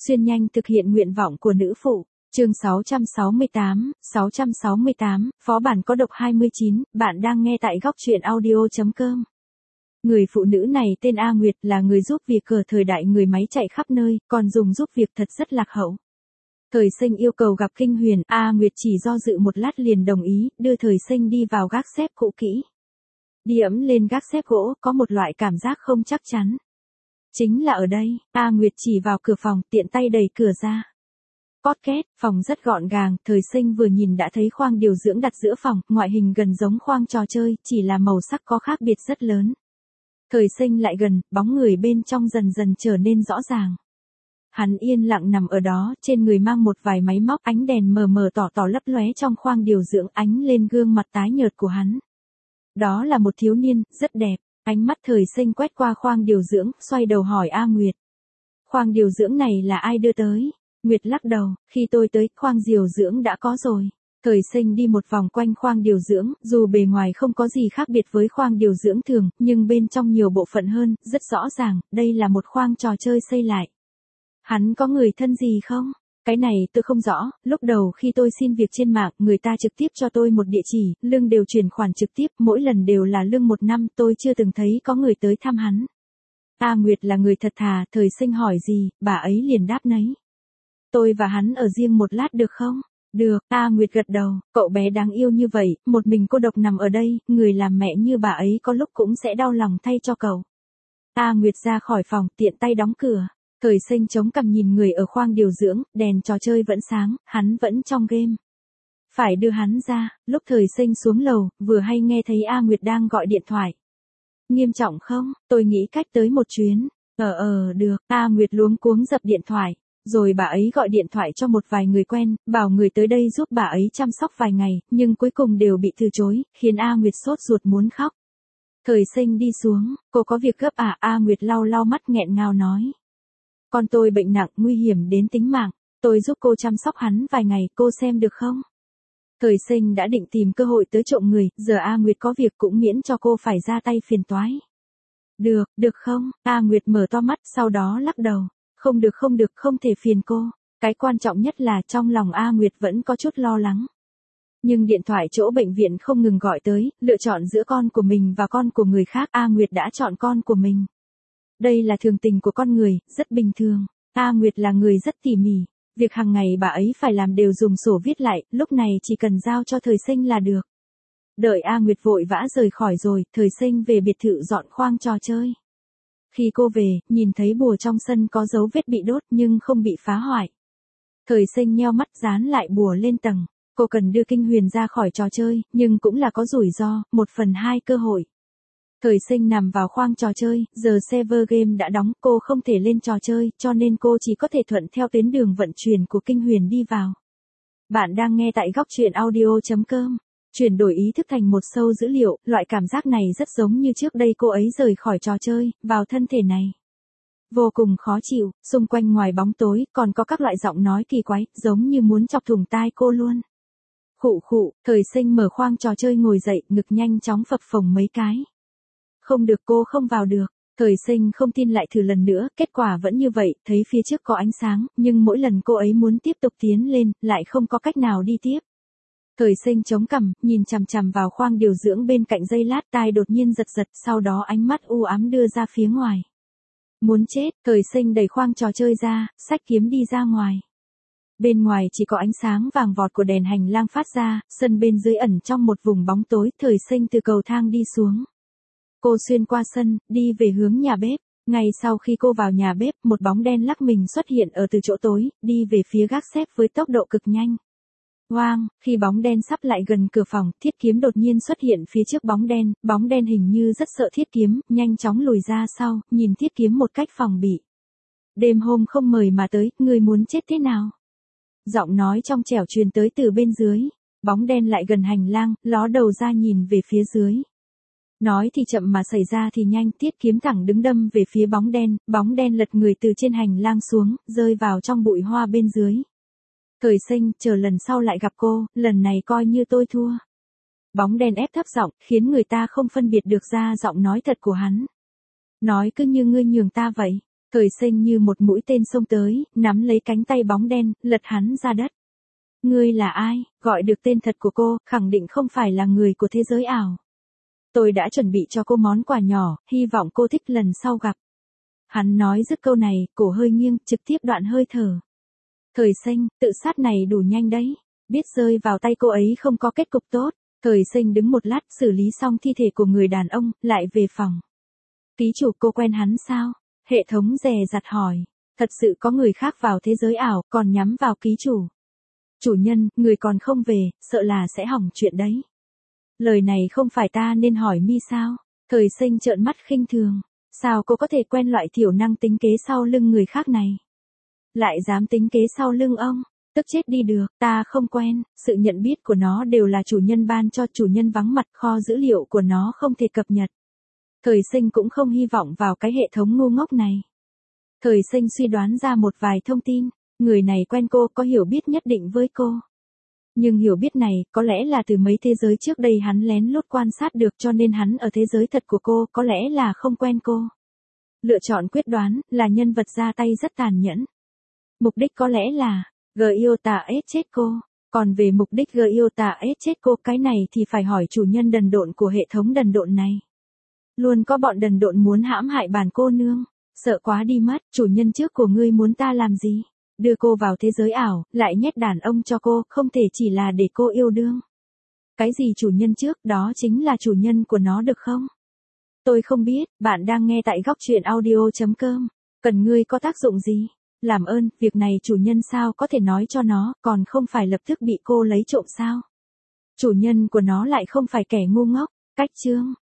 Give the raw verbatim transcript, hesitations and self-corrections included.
Xuyên nhanh thực hiện nguyện vọng của nữ phụ. Chương sáu trăm sáu mươi tám, sáu trăm sáu mươi tám, phó bản có độc hai mươi chín, bạn đang nghe tại góc truyện audio chấm com. Người phụ nữ này tên A Nguyệt, là người giúp việc ở thời đại người máy chạy khắp nơi, còn dùng giúp việc thật rất lạc hậu. Thời Sinh yêu cầu gặp Kinh Huyền, A Nguyệt chỉ do dự một lát liền đồng ý, đưa Thời Sinh đi vào gác xếp cũ kỹ. Đi ẫm lên gác xếp gỗ, có một loại cảm giác không chắc chắn. Chính là ở đây, A Nguyệt chỉ vào cửa phòng, tiện tay đẩy cửa ra. Cót két, phòng rất gọn gàng, Thời Sinh vừa nhìn đã thấy khoang điều dưỡng đặt giữa phòng, ngoại hình gần giống khoang trò chơi, chỉ là màu sắc có khác biệt rất lớn. Thời Sinh lại gần, bóng người bên trong dần dần trở nên rõ ràng. Hắn yên lặng nằm ở đó, trên người mang một vài máy móc, ánh đèn mờ mờ tỏ tỏ lấp lóe trong khoang điều dưỡng, ánh lên gương mặt tái nhợt của hắn. Đó là một thiếu niên, rất đẹp. Ánh mắt Thời Sinh quét qua khoang điều dưỡng, xoay đầu hỏi A Nguyệt. Khoang điều dưỡng này là ai đưa tới? Nguyệt lắc đầu, khi tôi tới, khoang điều dưỡng đã có rồi. Thời Sinh đi một vòng quanh khoang điều dưỡng, dù bề ngoài không có gì khác biệt với khoang điều dưỡng thường, nhưng bên trong nhiều bộ phận hơn, rất rõ ràng, đây là một khoang trò chơi xây lại. Hắn có người thân gì không? Cái này tôi không rõ, lúc đầu khi tôi xin việc trên mạng, người ta trực tiếp cho tôi một địa chỉ, lương đều chuyển khoản trực tiếp, mỗi lần đều là lương một năm, tôi chưa từng thấy có người tới thăm hắn. A Nguyệt là người thật thà, Thời Sinh hỏi gì, bà ấy liền đáp nấy. Tôi và hắn ở riêng một lát được không? Được, A Nguyệt gật đầu, cậu bé đáng yêu như vậy, một mình cô độc nằm ở đây, người làm mẹ như bà ấy có lúc cũng sẽ đau lòng thay cho cậu. A Nguyệt ra khỏi phòng, tiện tay đóng cửa. Thời Sinh chống cằm nhìn người ở khoang điều dưỡng, đèn trò chơi vẫn sáng, hắn vẫn trong game. Phải đưa hắn ra, lúc Thời Sinh xuống lầu, vừa hay nghe thấy A Nguyệt đang gọi điện thoại. Nghiêm trọng không? Tôi nghĩ cách tới một chuyến. Ờ ờ, được, A Nguyệt luống cuống dập điện thoại. Rồi bà ấy gọi điện thoại cho một vài người quen, bảo người tới đây giúp bà ấy chăm sóc vài ngày, nhưng cuối cùng đều bị từ chối, khiến A Nguyệt sốt ruột muốn khóc. Thời Sinh đi xuống, cô có việc gấp à? A Nguyệt lau lau mắt nghẹn ngào nói. Con tôi bệnh nặng, nguy hiểm đến tính mạng, tôi giúp cô chăm sóc hắn vài ngày, cô xem được không? Thời Sinh đã định tìm cơ hội tới trộm người, giờ A Nguyệt có việc cũng miễn cho cô phải ra tay phiền toái. Được, được không? A Nguyệt mở to mắt, sau đó lắc đầu. Không được không được, không thể phiền cô. Cái quan trọng nhất là trong lòng A Nguyệt vẫn có chút lo lắng. Nhưng điện thoại chỗ bệnh viện không ngừng gọi tới, lựa chọn giữa con của mình và con của người khác, A Nguyệt đã chọn con của mình. Đây là thường tình của con người, rất bình thường. A Nguyệt là người rất tỉ mỉ. Việc hàng ngày bà ấy phải làm đều dùng sổ viết lại, lúc này chỉ cần giao cho Thời Sinh là được. Đợi A Nguyệt vội vã rời khỏi rồi, Thời Sinh về biệt thự dọn khoang trò chơi. Khi cô về, nhìn thấy bùa trong sân có dấu vết bị đốt nhưng không bị phá hoại. Thời Sinh nheo mắt dán lại bùa lên tầng. Cô cần đưa Kinh Huyền ra khỏi trò chơi, nhưng cũng là có rủi ro, một phần hai cơ hội. Thời Sinh nằm vào khoang trò chơi, giờ server game đã đóng, cô không thể lên trò chơi, cho nên cô chỉ có thể thuận theo tuyến đường vận chuyển của Kinh Huyền đi vào. Bạn đang nghe tại góc truyện audio chấm com. Chuyển đổi ý thức thành một sâu dữ liệu, loại cảm giác này rất giống như trước đây cô ấy rời khỏi trò chơi, vào thân thể này. Vô cùng khó chịu, xung quanh ngoài bóng tối, còn có các loại giọng nói kỳ quái, giống như muốn chọc thủng tai cô luôn. Khụ khụ, Thời Sinh mở khoang trò chơi ngồi dậy, ngực nhanh chóng phập phồng mấy cái. Không được, cô không vào được. Thời Sinh không tin lại thử lần nữa, kết quả vẫn như vậy, thấy phía trước có ánh sáng, nhưng mỗi lần cô ấy muốn tiếp tục tiến lên, lại không có cách nào đi tiếp. Thời Sinh chống cằm, nhìn chằm chằm vào khoang điều dưỡng bên cạnh giây lát, tai đột nhiên giật giật, sau đó ánh mắt u ám đưa ra phía ngoài. Muốn chết, Thời Sinh đẩy khoang trò chơi ra, xách kiếm đi ra ngoài. Bên ngoài chỉ có ánh sáng vàng vọt của đèn hành lang phát ra, sân bên dưới ẩn trong một vùng bóng tối, Thời Sinh từ cầu thang đi xuống. Cô xuyên qua sân, đi về hướng nhà bếp. Ngay sau khi cô vào nhà bếp, một bóng đen lắc mình xuất hiện ở từ chỗ tối, đi về phía gác xếp với tốc độ cực nhanh. Oang, khi bóng đen sắp lại gần cửa phòng, Thiết Kiếm đột nhiên xuất hiện phía trước bóng đen, bóng đen hình như rất sợ Thiết Kiếm, nhanh chóng lùi ra sau, nhìn Thiết Kiếm một cách phòng bị. Đêm hôm không mời mà tới, người muốn chết thế nào? Giọng nói trong trẻo truyền tới từ bên dưới, bóng đen lại gần hành lang, ló đầu ra nhìn về phía dưới. Nói thì chậm mà xảy ra thì nhanh, Thiết Kiếm thẳng đứng đâm về phía bóng đen, bóng đen lật người từ trên hành lang xuống, rơi vào trong bụi hoa bên dưới. Thời Sinh, chờ lần sau lại gặp cô, lần này coi như tôi thua. Bóng đen ép thấp giọng, khiến người ta không phân biệt được ra giọng nói thật của hắn. Nói cứ như ngươi nhường ta vậy. Thời Sinh như một mũi tên xông tới, nắm lấy cánh tay bóng đen, lật hắn ra đất. Ngươi là ai? Gọi được tên thật của cô, khẳng định không phải là người của thế giới ảo. Tôi đã chuẩn bị cho cô món quà nhỏ, hy vọng cô thích lần sau gặp. Hắn nói dứt câu này, cổ hơi nghiêng, trực tiếp đoạn hơi thở. Thời Sinh, tự sát này đủ nhanh đấy. Biết rơi vào tay cô ấy không có kết cục tốt. Thời Sinh đứng một lát, xử lý xong thi thể của người đàn ông, lại về phòng. Ký chủ, cô quen hắn sao? Hệ thống dè dặt hỏi. Thật sự có người khác vào thế giới ảo, còn nhắm vào ký chủ. Chủ nhân, người còn không về, sợ là sẽ hỏng chuyện đấy. Lời này không phải ta nên hỏi mi sao? Thời Sinh trợn mắt khinh thường. Sao cô có thể quen loại thiểu năng tính kế sau lưng người khác này? Lại dám tính kế sau lưng ông? Tức chết đi được, ta không quen, sự nhận biết của nó đều là chủ nhân ban cho, chủ nhân vắng mặt, kho dữ liệu của nó không thể cập nhật. Thời Sinh cũng không hy vọng vào cái hệ thống ngu ngốc này. Thời Sinh suy đoán ra một vài thông tin, người này quen cô, có hiểu biết nhất định với cô. Nhưng hiểu biết này, có lẽ là từ mấy thế giới trước đây hắn lén lút quan sát được, cho nên hắn ở thế giới thật của cô, có lẽ là không quen cô. Lựa chọn quyết đoán, là nhân vật ra tay rất tàn nhẫn. Mục đích có lẽ là, Gyota ép chết cô. Còn về mục đích Gyota ép chết cô, cái này thì phải hỏi chủ nhân đần độn của hệ thống đần độn này. Luôn có bọn đần độn muốn hãm hại bản cô nương. Sợ quá đi mất, chủ nhân trước của ngươi muốn ta làm gì? Đưa cô vào thế giới ảo, lại nhét đàn ông cho cô, không thể chỉ là để cô yêu đương. Cái gì chủ nhân trước, đó chính là chủ nhân của nó được không? Tôi không biết, bạn đang nghe tại góc truyện audio chấm com. Cần ngươi có tác dụng gì? Làm ơn, việc này chủ nhân sao có thể nói cho nó, còn không phải lập tức bị cô lấy trộm sao? Chủ nhân của nó lại không phải kẻ ngu ngốc. Cách chương